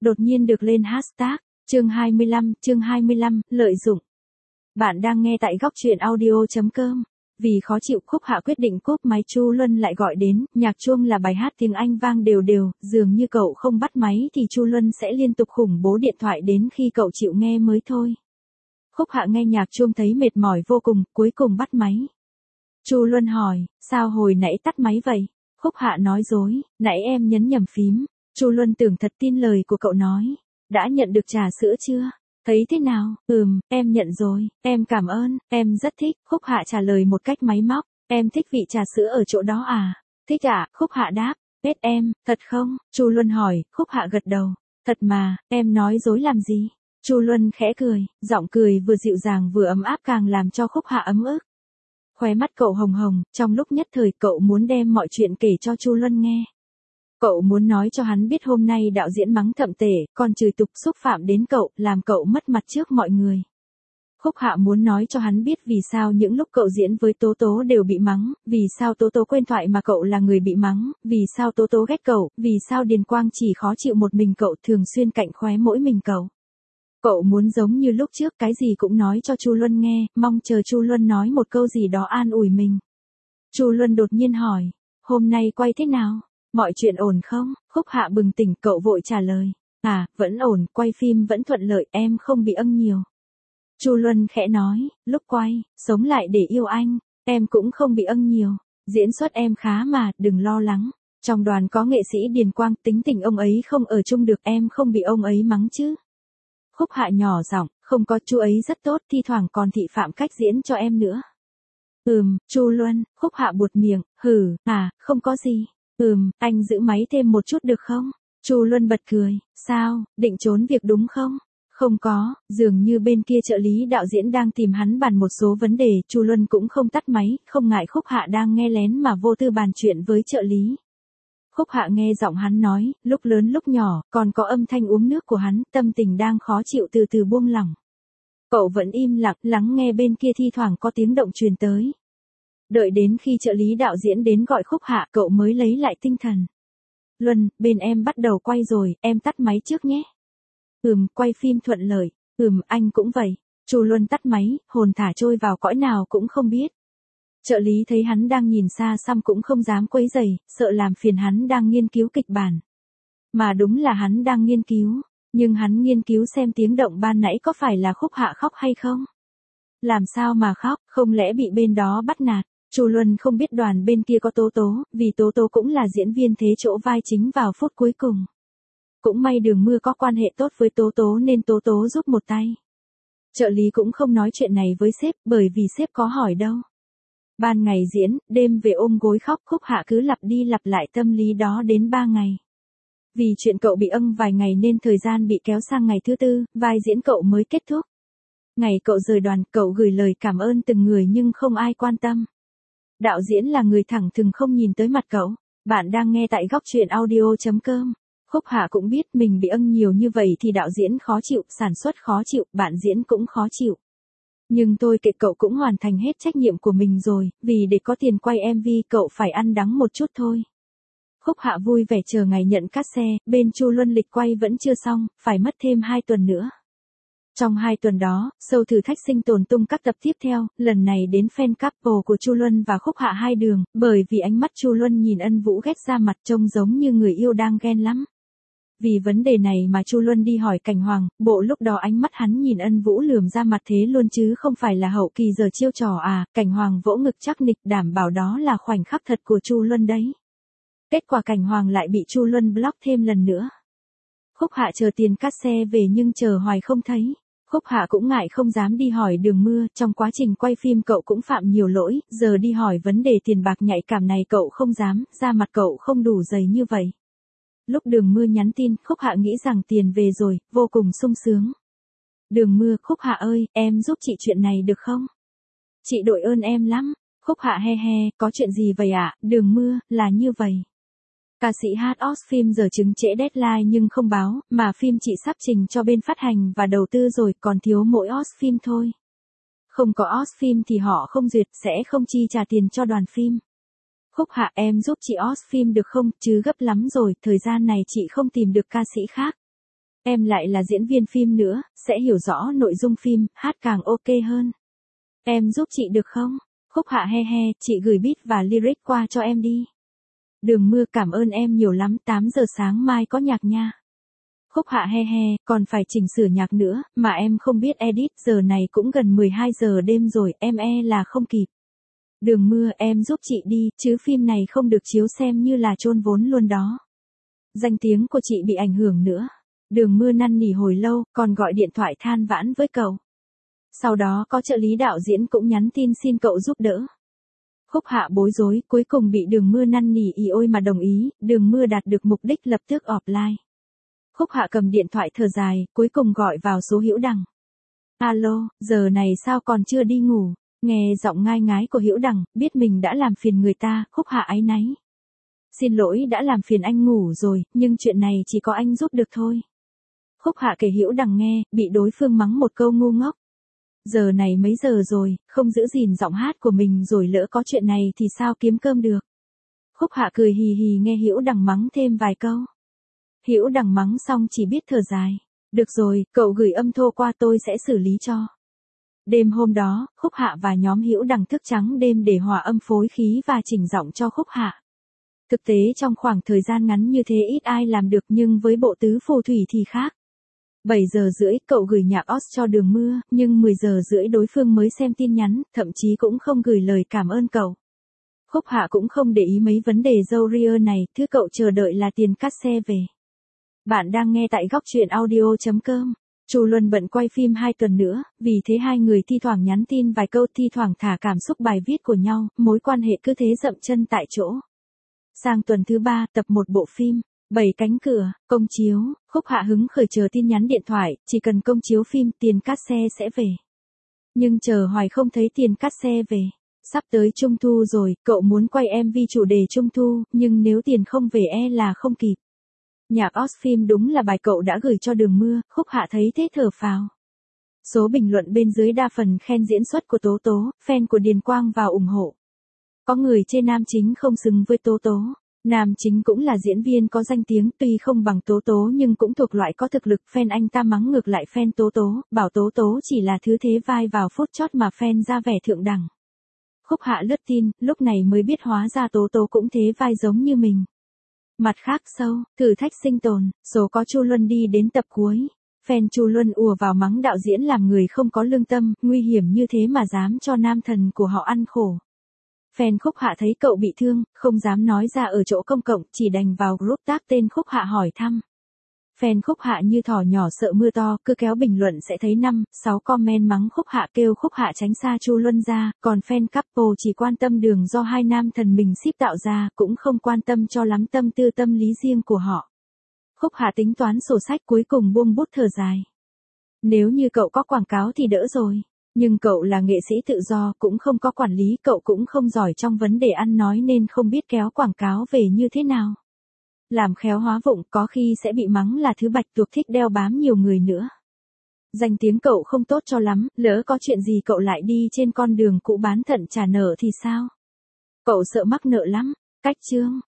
đột nhiên được lên hashtag. Chương 25, lợi dụng. Bạn đang nghe tại góc truyện audio.com. Vì khó chịu, Khúc Hạ quyết định cúp máy. Chu Luân lại gọi đến, nhạc chuông là bài hát tiếng Anh vang đều đều, dường như cậu không bắt máy thì Chu Luân sẽ liên tục khủng bố điện thoại đến khi cậu chịu nghe mới thôi. Khúc Hạ nghe nhạc chuông thấy mệt mỏi vô cùng, cuối cùng bắt máy. Chu Luân hỏi, sao hồi nãy tắt máy vậy? Khúc Hạ nói dối, nãy em nhấn nhầm phím. Chu Luân tưởng thật tin lời của cậu nói. Đã nhận được trà sữa chưa? Thấy thế nào? Em nhận rồi, em cảm ơn, em rất thích. Khúc Hạ trả lời một cách máy móc, em thích vị trà sữa ở chỗ đó à? Thích ạ, Khúc Hạ đáp. Biết em, thật không? Chu Luân hỏi. Khúc Hạ gật đầu. Thật mà, em nói dối làm gì? Chu Luân khẽ cười, giọng cười vừa dịu dàng vừa ấm áp càng làm cho Khúc Hạ ấm ức. Khóe mắt cậu hồng hồng, trong lúc nhất thời cậu muốn đem mọi chuyện kể cho Chu Luân nghe. Cậu muốn nói cho hắn biết hôm nay đạo diễn mắng thậm tệ, còn chửi tục xúc phạm đến cậu, làm cậu mất mặt trước mọi người. Khúc Hạ muốn nói cho hắn biết vì sao những lúc cậu diễn với Tố Tố đều bị mắng, vì sao Tố Tố quên thoại mà cậu là người bị mắng, vì sao Tố Tố ghét cậu, vì sao Điền Quang chỉ khó chịu một mình cậu, thường xuyên cạnh khóe mỗi mình cậu. Cậu muốn giống như lúc trước cái gì cũng nói cho Chu Luân nghe, mong chờ Chu Luân nói một câu gì đó an ủi mình. Chu Luân đột nhiên hỏi, hôm nay quay thế nào? Mọi chuyện ổn không? Khúc Hạ bừng tỉnh, cậu vội trả lời. Vẫn ổn, quay phim vẫn thuận lợi, em không bị âng nhiều. Chu Luân khẽ nói, lúc quay, sống lại để yêu anh, em cũng không bị âng nhiều. Diễn xuất em khá mà, đừng lo lắng. Trong đoàn có nghệ sĩ Điền Quang, tính tình ông ấy không ở chung được, em không bị ông ấy mắng chứ. Khúc Hạ nhỏ giọng, không có, chú ấy rất tốt, thi thoảng còn thị phạm cách diễn cho em nữa. Chu Luân. Khúc Hạ buột miệng, không có gì. Anh giữ máy thêm một chút được không? Chu Luân bật cười, sao, định trốn việc đúng không? Không có, dường như bên kia trợ lý đạo diễn đang tìm hắn bàn một số vấn đề, Chu Luân cũng không tắt máy, không ngại Khúc Hạ đang nghe lén mà vô tư bàn chuyện với trợ lý. Khúc Hạ nghe giọng hắn nói, lúc lớn lúc nhỏ, còn có âm thanh uống nước của hắn, tâm tình đang khó chịu từ từ buông lỏng. Cậu vẫn im lặng, lắng nghe bên kia thi thoảng có tiếng động truyền tới. Đợi đến khi trợ lý đạo diễn đến gọi Khúc Hạ, cậu mới lấy lại tinh thần. Luân, bên em bắt đầu quay rồi, em tắt máy trước nhé. Quay phim thuận lợi. Anh cũng vậy. Chu Luân tắt máy, hồn thả trôi vào cõi nào cũng không biết. Trợ lý thấy hắn đang nhìn xa xăm cũng không dám quấy rầy, sợ làm phiền hắn đang nghiên cứu kịch bản. Mà đúng là hắn đang nghiên cứu, nhưng hắn nghiên cứu xem tiếng động ban nãy có phải là Khúc Hạ khóc hay không? Làm sao mà khóc, không lẽ bị bên đó bắt nạt? Chu Luân không biết đoàn bên kia có Tố Tố, vì Tố Tố cũng là diễn viên thế chỗ vai chính vào phút cuối cùng. Cũng may Đường Mưa có quan hệ tốt với Tố Tố nên Tố Tố giúp một tay. Trợ lý cũng không nói chuyện này với sếp, bởi vì sếp có hỏi đâu. Ban ngày diễn, đêm về ôm gối khóc, Khúc Hạ cứ lặp đi lặp lại tâm lý đó đến 3 ngày. Vì chuyện cậu bị âng vài ngày nên thời gian bị kéo sang ngày thứ 4, vai diễn cậu mới kết thúc. Ngày cậu rời đoàn, cậu gửi lời cảm ơn từng người nhưng không ai quan tâm. Đạo diễn là người thẳng thừng không nhìn tới mặt cậu. Bạn đang nghe tại góc truyện audio.com. Khúc Hạ cũng biết mình bị âng nhiều như vậy thì đạo diễn khó chịu, sản xuất khó chịu, bạn diễn cũng khó chịu. Nhưng tôi kệ, cậu cũng hoàn thành hết trách nhiệm của mình rồi, vì để có tiền quay MV cậu phải ăn đắng một chút thôi. Khúc Hạ vui vẻ chờ ngày nhận cát xe, bên Chu Luân lịch quay vẫn chưa xong, phải mất thêm 2 tuần nữa. Trong 2 tuần đó, show thử thách sinh tồn tung các tập tiếp theo, lần này đến fan couple của Chu Luân và Khúc Hạ hai đường, bởi vì ánh mắt Chu Luân nhìn Ân Vũ ghét ra mặt trông giống như người yêu đang ghen lắm. Vì vấn đề này mà Chu Luân đi hỏi Cảnh Hoàng, bộ lúc đó ánh mắt hắn nhìn Ân Vũ lườm ra mặt thế luôn chứ không phải là hậu kỳ giờ chiêu trò à, Cảnh Hoàng vỗ ngực chắc nịch đảm bảo đó là khoảnh khắc thật của Chu Luân đấy. Kết quả Cảnh Hoàng lại bị Chu Luân block thêm lần nữa. Khúc Hạ chờ tiền cát xe về nhưng chờ hoài không thấy. Khúc Hạ cũng ngại không dám đi hỏi Đường Mưa, trong quá trình quay phim cậu cũng phạm nhiều lỗi, giờ đi hỏi vấn đề tiền bạc nhạy cảm này cậu không dám, da mặt cậu không đủ dày như vậy. Lúc Đường Mưa nhắn tin, Khúc Hạ nghĩ rằng tiền về rồi, vô cùng sung sướng. Đường Mưa, Khúc Hạ ơi, em giúp chị chuyện này được không? Chị đội ơn em lắm. Khúc Hạ he he, có chuyện gì vậy ạ? Đường Mưa, là như vậy. Ca sĩ hát phim giờ chứng trễ deadline nhưng không báo, mà phim chị sắp trình cho bên phát hành và đầu tư rồi, còn thiếu mỗi phim thôi. Không có phim thì họ không duyệt, sẽ không chi trả tiền cho đoàn phim. Khúc Hạ, em giúp chị phim được không, chứ gấp lắm rồi, thời gian này chị không tìm được ca sĩ khác. Em lại là diễn viên phim nữa, sẽ hiểu rõ nội dung phim, hát càng ok hơn. Em giúp chị được không? Khúc Hạ he he, chị gửi beat và lyric qua cho em đi. Đường Mưa cảm ơn em nhiều lắm, 8 giờ sáng mai có nhạc nha. Khúc Hạ he he, còn phải chỉnh sửa nhạc nữa, mà em không biết edit, giờ này cũng gần 12 giờ đêm rồi, em là không kịp. Đường Mưa em giúp chị đi, chứ phim này không được chiếu xem như là chôn vốn luôn đó. Danh tiếng của chị bị ảnh hưởng nữa. Đường Mưa năn nỉ hồi lâu, còn gọi điện thoại than vãn với cậu. Sau đó có trợ lý đạo diễn cũng nhắn tin xin cậu giúp đỡ. Khúc Hạ bối rối, cuối cùng bị Đường Mưa năn nỉ ý ôi mà đồng ý, Đường Mưa đạt được mục đích lập tức offline. Khúc Hạ cầm điện thoại thở dài, cuối cùng gọi vào số Hữu Đằng. Alo, giờ này sao còn chưa đi ngủ? Nghe giọng ngai ngái của Hữu Đằng, biết mình đã làm phiền người ta, Khúc Hạ áy náy. Xin lỗi đã làm phiền anh ngủ rồi, nhưng chuyện này chỉ có anh giúp được thôi. Khúc Hạ kể Hữu Đằng nghe, bị đối phương mắng một câu ngu ngốc. Giờ này mấy giờ rồi, không giữ gìn giọng hát của mình rồi lỡ có chuyện này thì sao kiếm cơm được. Khúc Hạ cười hì hì nghe Hữu Đằng mắng thêm vài câu. Hữu Đằng mắng xong chỉ biết thở dài. Được rồi, cậu gửi âm thô qua tôi sẽ xử lý cho. Đêm hôm đó, Khúc Hạ và nhóm Hữu Đằng thức trắng đêm để hòa âm phối khí và chỉnh giọng cho Khúc Hạ. Thực tế trong khoảng thời gian ngắn như thế ít ai làm được nhưng với bộ tứ phù thủy thì khác. 7 giờ rưỡi cậu gửi nhạc OS cho Đường Mưa, nhưng 10 giờ rưỡi đối phương mới xem tin nhắn, thậm chí cũng không gửi lời cảm ơn cậu. Khúc Hạ cũng không để ý mấy vấn đề dâu ria này, thứ cậu chờ đợi là tiền cát xe về. Bạn đang nghe tại góc truyện audio.com. Chu Luân bận quay phim 2 tuần nữa, vì thế hai người thi thoảng nhắn tin vài câu, thi thoảng thả cảm xúc bài viết của nhau, mối quan hệ cứ thế dậm chân tại chỗ. Sang tuần thứ 3, tập 1 bộ phim 7 cánh cửa, công chiếu, Khúc Hạ hứng khởi chờ tin nhắn điện thoại, chỉ cần công chiếu phim tiền cát xe sẽ về. Nhưng chờ hoài không thấy tiền cát xe về. Sắp tới Trung thu rồi, cậu muốn quay MV chủ đề Trung thu, nhưng nếu tiền không về là không kịp. Nhạc OS phim đúng là bài cậu đã gửi cho Đường Mưa, Khúc Hạ thấy thế thở phào. Số bình luận bên dưới đa phần khen diễn xuất của Tố Tố, fan của Điền Quang vào ủng hộ. Có người chê nam chính không xứng với Tố Tố. Nam chính cũng là diễn viên có danh tiếng, tuy không bằng Tố Tố nhưng cũng thuộc loại có thực lực, fan anh ta mắng ngược lại fan Tố Tố, bảo Tố Tố chỉ là thứ thế vai vào phút chót mà fan ra vẻ thượng đẳng. Khúc Hạ lướt tin, lúc này mới biết hóa ra Tố Tố cũng thế vai giống như mình. Mặt khác sâu, thử thách sinh tồn, số có Chu Luân đi đến tập cuối. Fan Chu Luân ùa vào mắng đạo diễn làm người không có lương tâm, nguy hiểm như thế mà dám cho nam thần của họ ăn khổ. Fan Khúc Hạ thấy cậu bị thương, không dám nói ra ở chỗ công cộng, chỉ đành vào group tác tên Khúc Hạ hỏi thăm. Fan Khúc Hạ như thỏ nhỏ sợ mưa to, cứ kéo bình luận sẽ thấy 5, 6 comment mắng Khúc Hạ, kêu Khúc Hạ tránh xa Chu Luân ra, còn fan couple chỉ quan tâm đường do hai nam thần mình ship tạo ra, cũng không quan tâm cho lắm tâm tư tâm lý riêng của họ. Khúc Hạ tính toán sổ sách cuối cùng buông bút thở dài. Nếu như cậu có quảng cáo thì đỡ rồi. Nhưng cậu là nghệ sĩ tự do, cũng không có quản lý, cậu cũng không giỏi trong vấn đề ăn nói nên không biết kéo quảng cáo về như thế nào. Làm khéo hóa vụng có khi sẽ bị mắng là thứ bạch tuộc thích đeo bám nhiều người nữa. Danh tiếng cậu không tốt cho lắm, lỡ có chuyện gì cậu lại đi trên con đường cũ bán thận trả nợ thì sao? Cậu sợ mắc nợ lắm. Cách chương